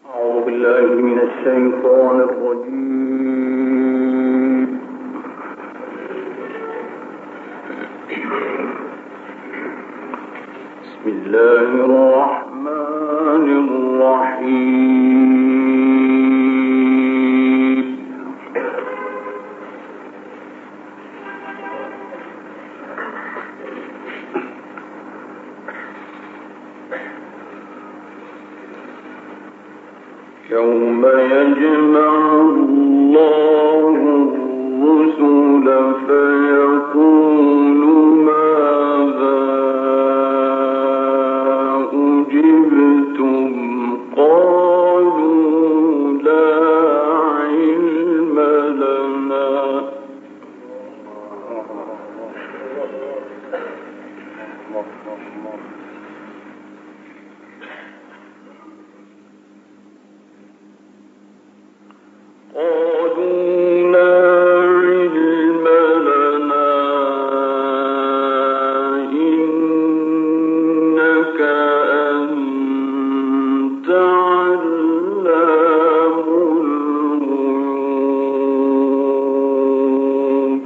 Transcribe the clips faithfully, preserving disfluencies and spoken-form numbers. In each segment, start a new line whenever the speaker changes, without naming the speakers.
أعوذ بالله من الشيطان الرجيم. بسم الله الرحمن الرحيم. يوم يجمع الله الرسل فيقول ماذا أجبتم قالوا لا علم لنا قالوا لا علم لنا إنك أنت علام الغيوب.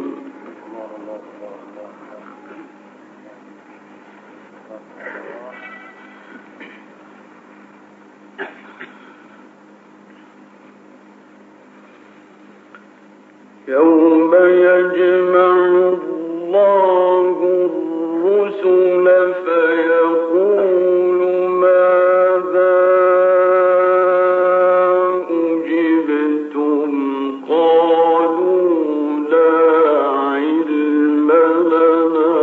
يوم يجمع الله الرسل فيقول ماذا أجبتم قالوا لا علم لنا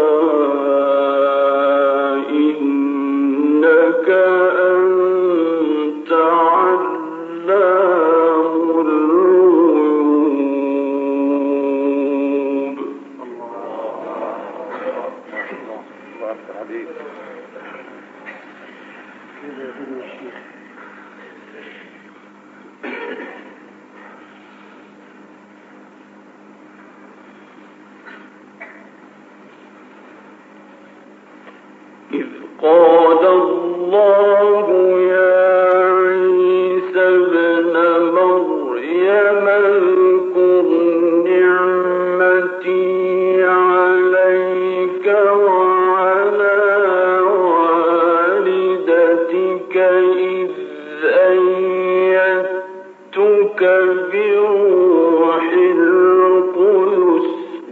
إنك أنت علام الغيوب. إذ قال الله يا عيسى ابن مريم اذكر نعمتي عليك وعلى والدتك إذ أيدتك بروح القدس.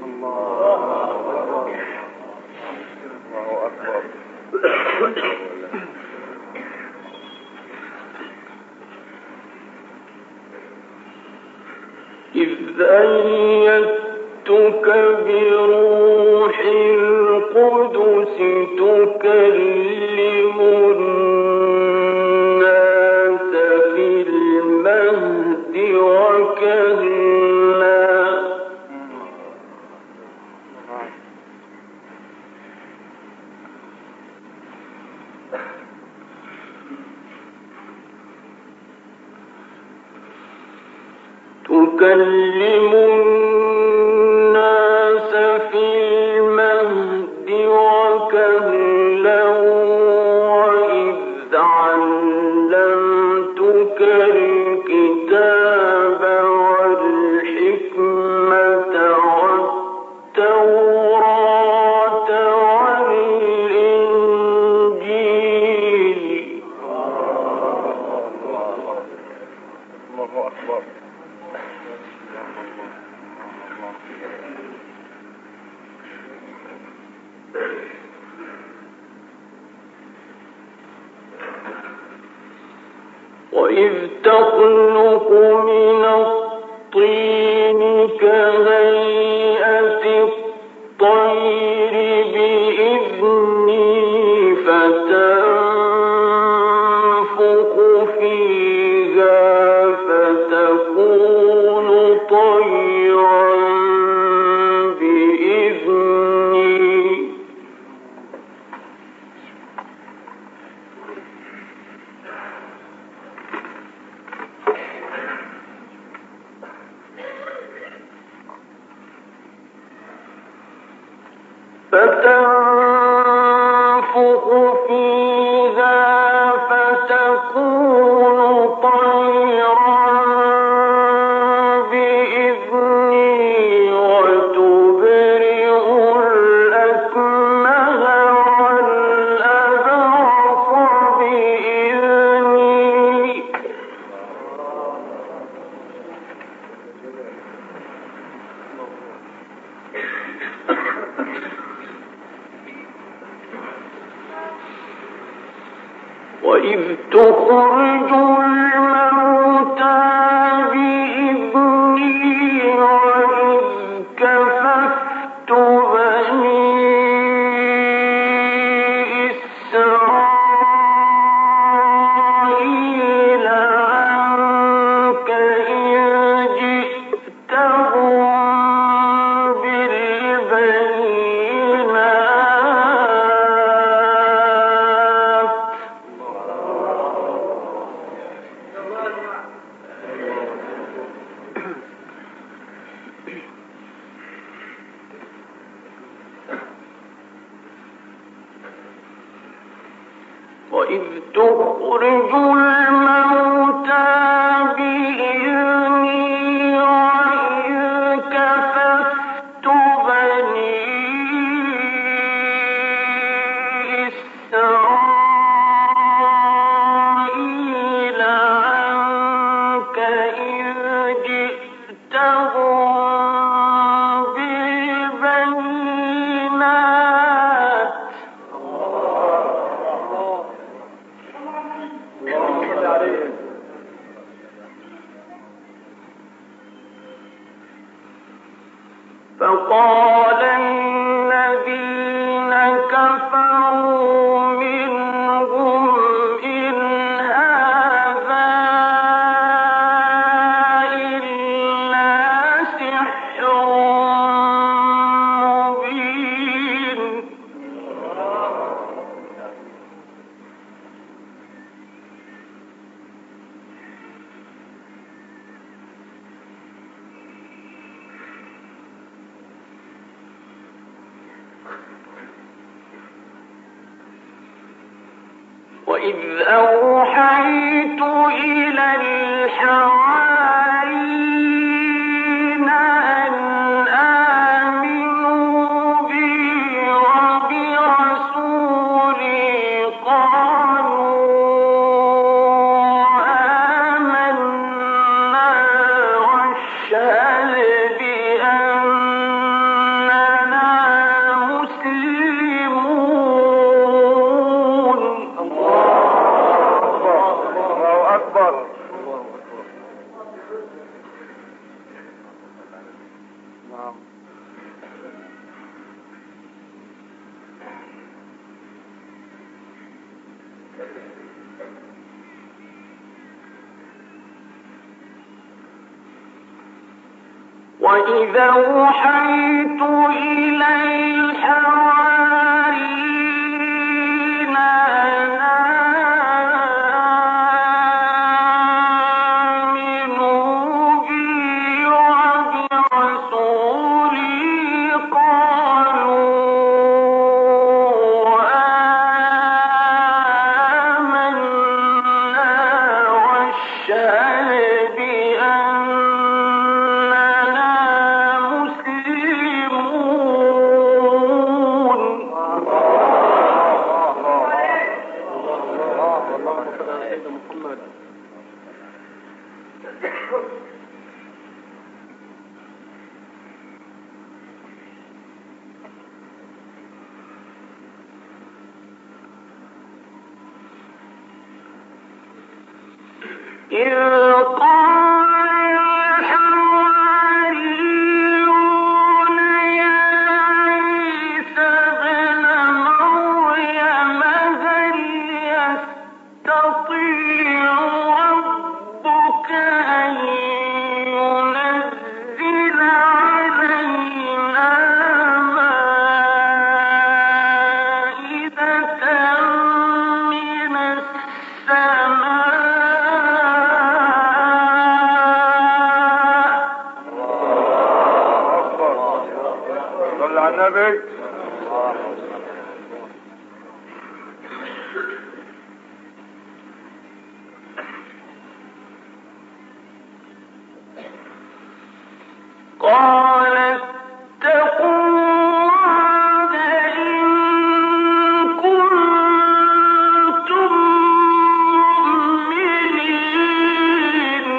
إذ أيدتك بروح القدس تكلم الناس في المهد وكهلا. تكلم الناس في المهد وكهلا وإذ علمتك الكتاب والحكمة والتوراة والإنجيل. الله أكبر. وإذ تخلق من الطين كهيئة الطير بإذني فتنفخ فيها فتكون طيرا بإذني. وإذ تخرج الموتى بإذني وإذ كففت بني إسرائيل عنك إذ جئتهم وإذ تخرج الموتى بإذني وإذ كففت بني إسرائيل عنك إذ جئتهم بالبينات فقال الذين كفروا منهم إن هذا إلا سحر مبين وإذ أوحيت إلى الحواريين أن آمنوا بي وبرسولي قالوا آمنا واشهد بأننا مسلمون. الله أكبر. وإذا أوحيت إلى الحواريين أن آمنوا بي وبرسولي قالوا آمنا واشهد بأننا مسلمون. إذ قال الحواريون يا عيسى ابن مريم هل يستطيع ربك أن ينزل علينا مائدة من السماء النبي. قال اتقوا الله إن كنتم مؤمنين.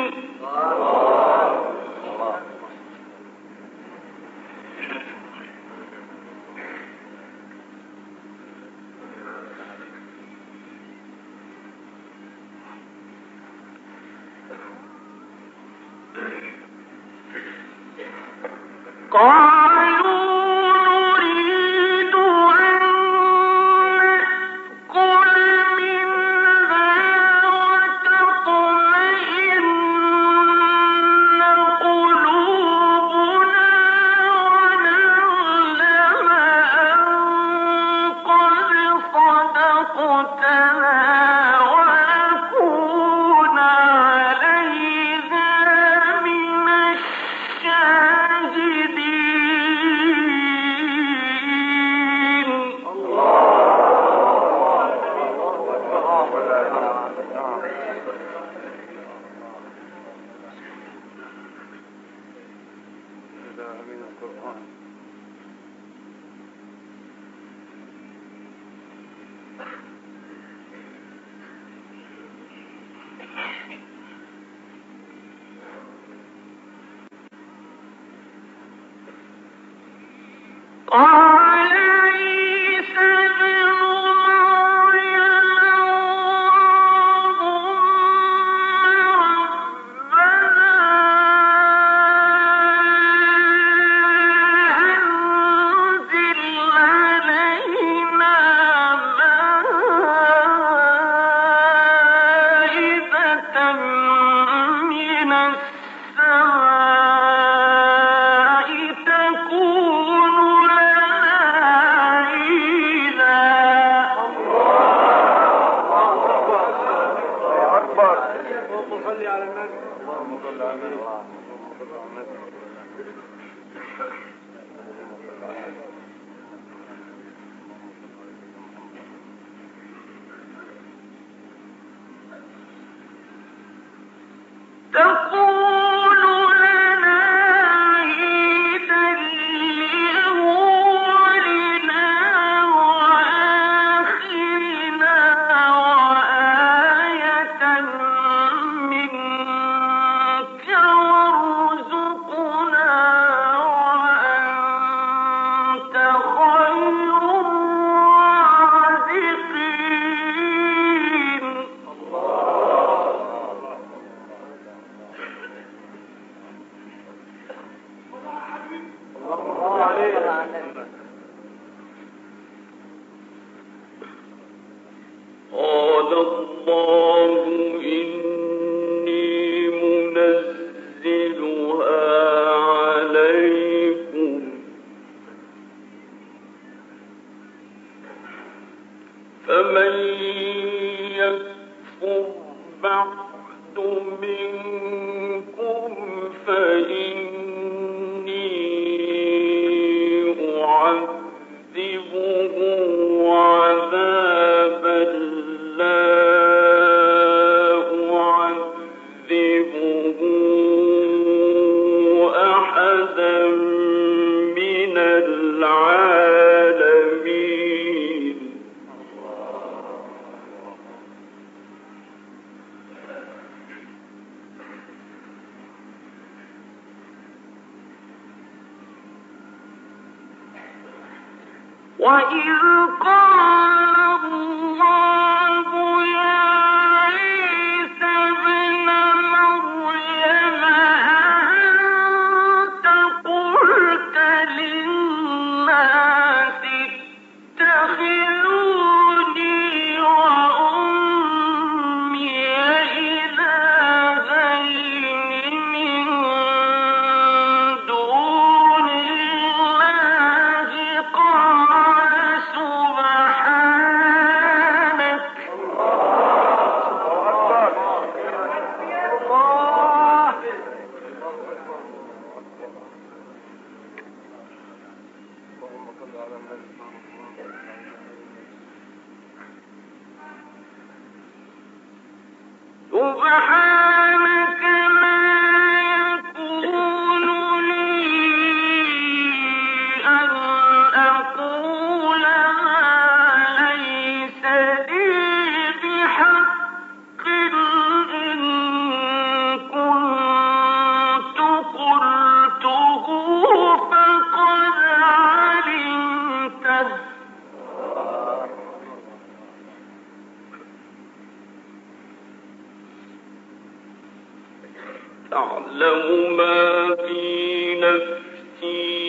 تعلم ما في نفسي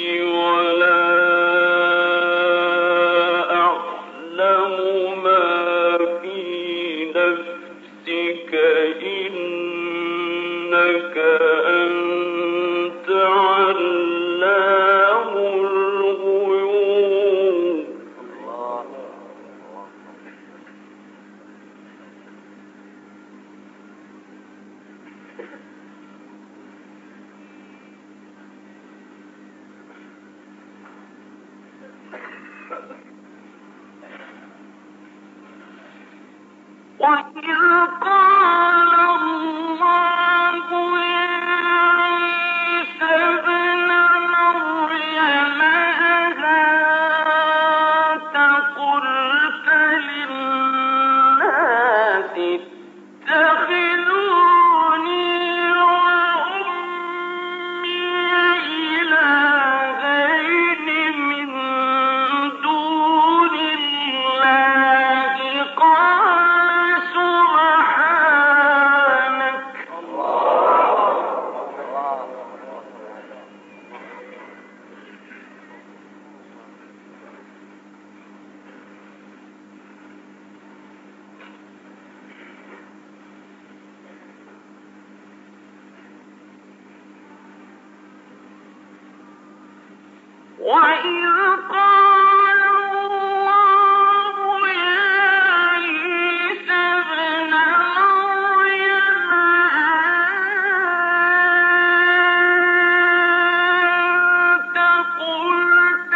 نفسك إنك أنت علام الغيوب. وإذ قال الله يا عيسى ابن مريم أأنت قلت للناس اتخذوني وأمي إلهين من دون الله قال سبحانك وإذ قال الله يا عيسى ابن مريم أأنت قلت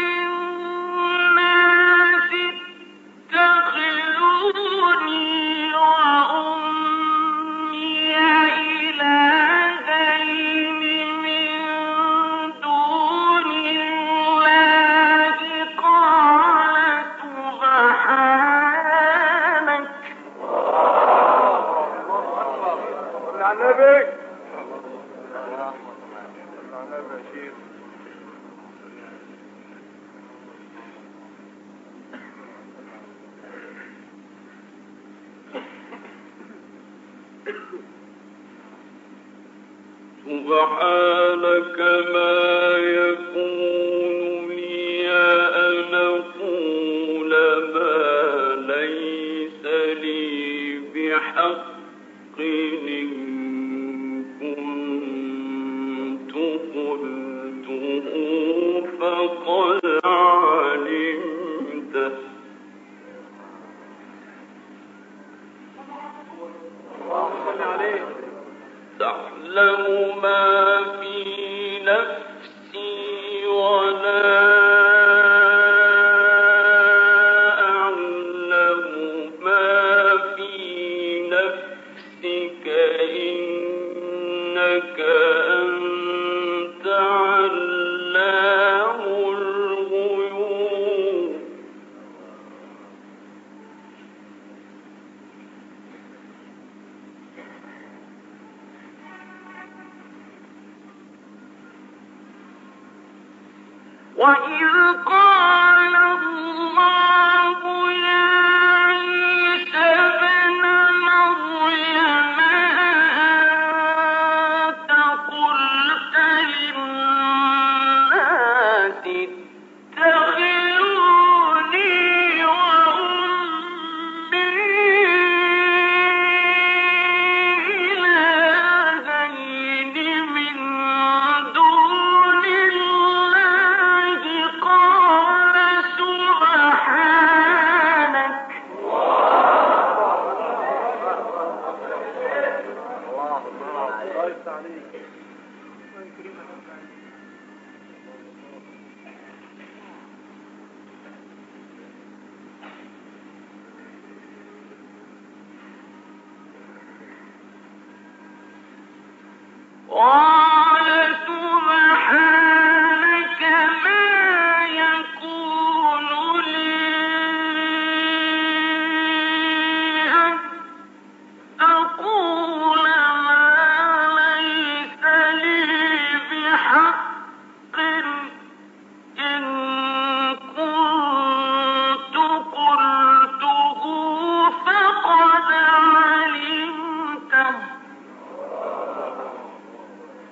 للناس اتخذوني وأمي إلهين من دون الله قال سبحانك سبحانك ما يكون لي أن أقول ما ليس لي بحق إن كنت قلته فقد علمته. تعلم ما في نفسي ولا أعلم ما في نفسك إنك أنت علام الغيوب. وإذ قال الله يا عيسى ابن مريم أأنت قلت للناس اتخذوني وأمي إلهين من دون الله قال سبحانك قال سبحانك ما يكون لي أن أقول ما ليس لي بحق إن كنت قلته فقد علمته.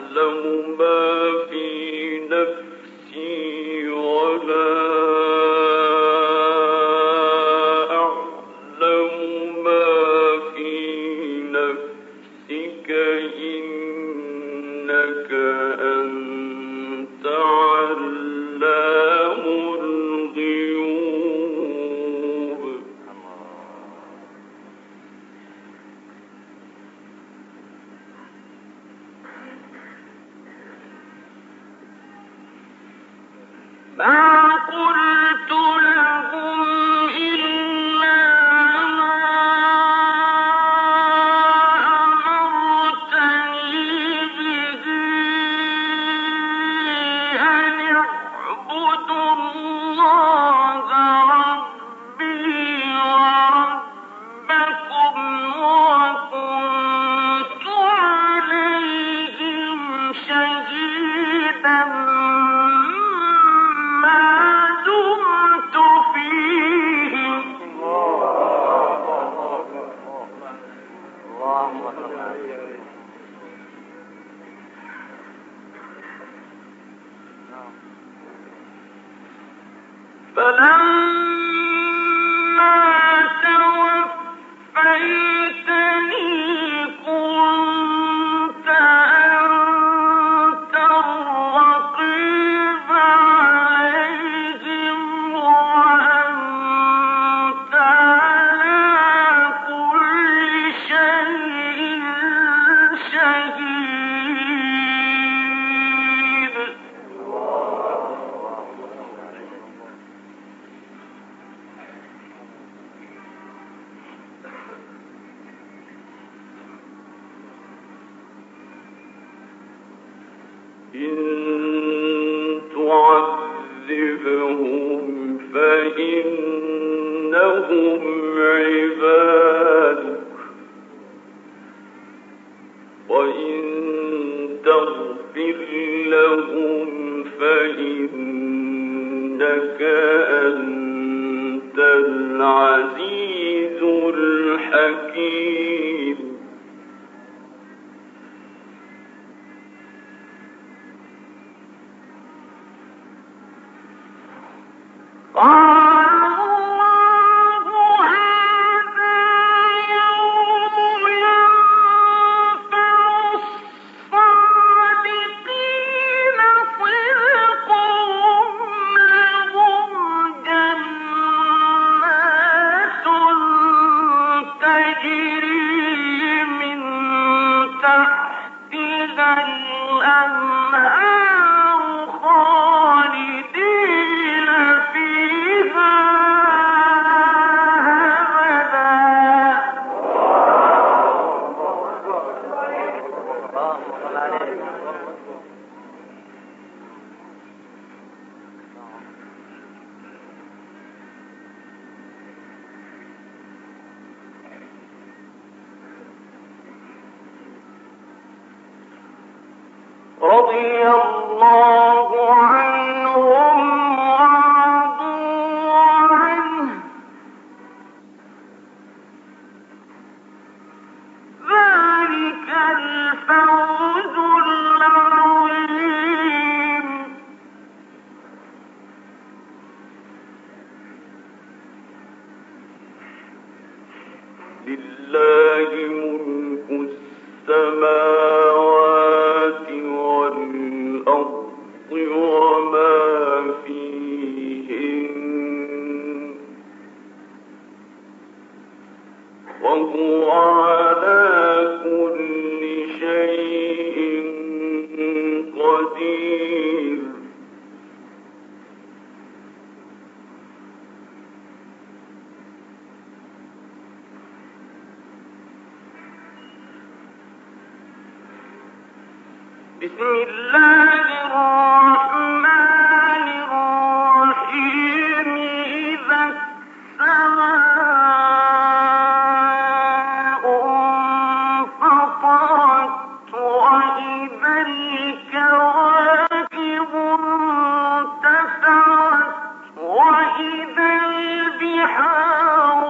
رضي الله عنهم ورضوا عنه ذلك الفوز العظيم لله ملك السماوات والأرض وما فيهن وهو على كل شيء قدير بسم الله الرحمن الرحيم إذا السماء انفطرت وإذا الكواكب انتثرت وإذا البحار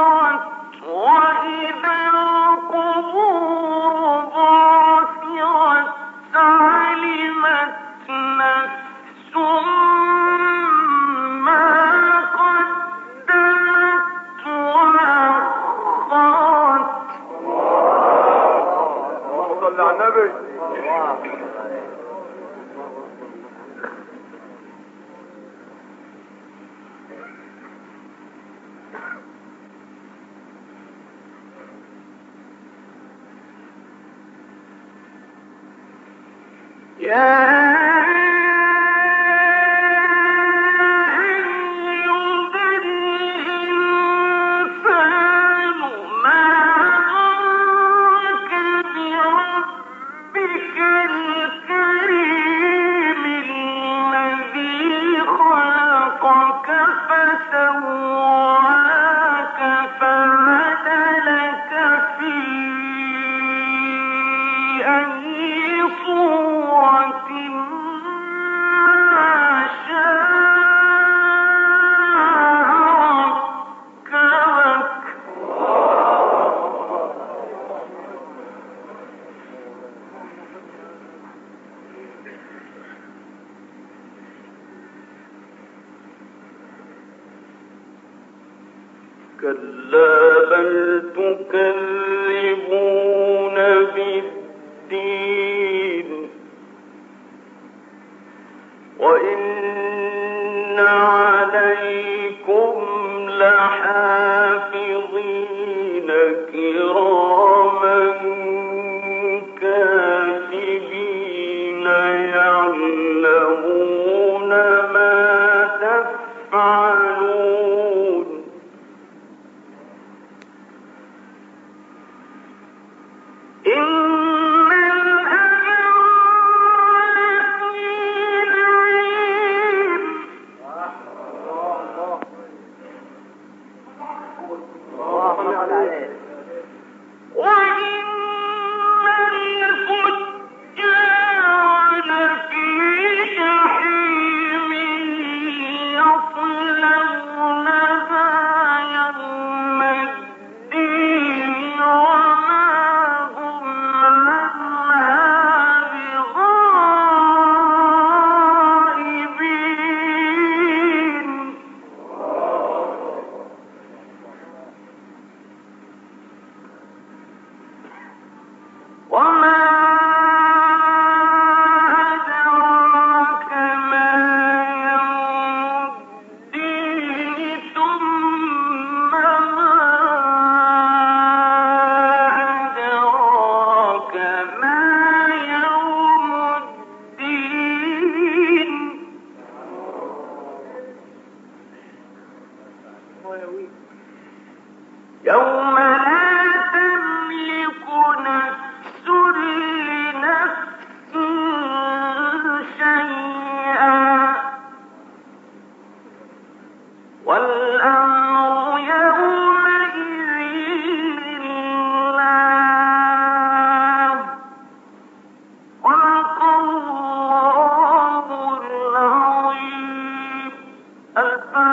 فجرت وإذا القبور بعثرت كلا بل تكذبون بالدين وإن عليكم لحافظين كراما كاتبين يعلمون ما تفعلون يوم لا تملك نفس لنفس شيئا والأمر يومئذ لله صدق الله العظيم.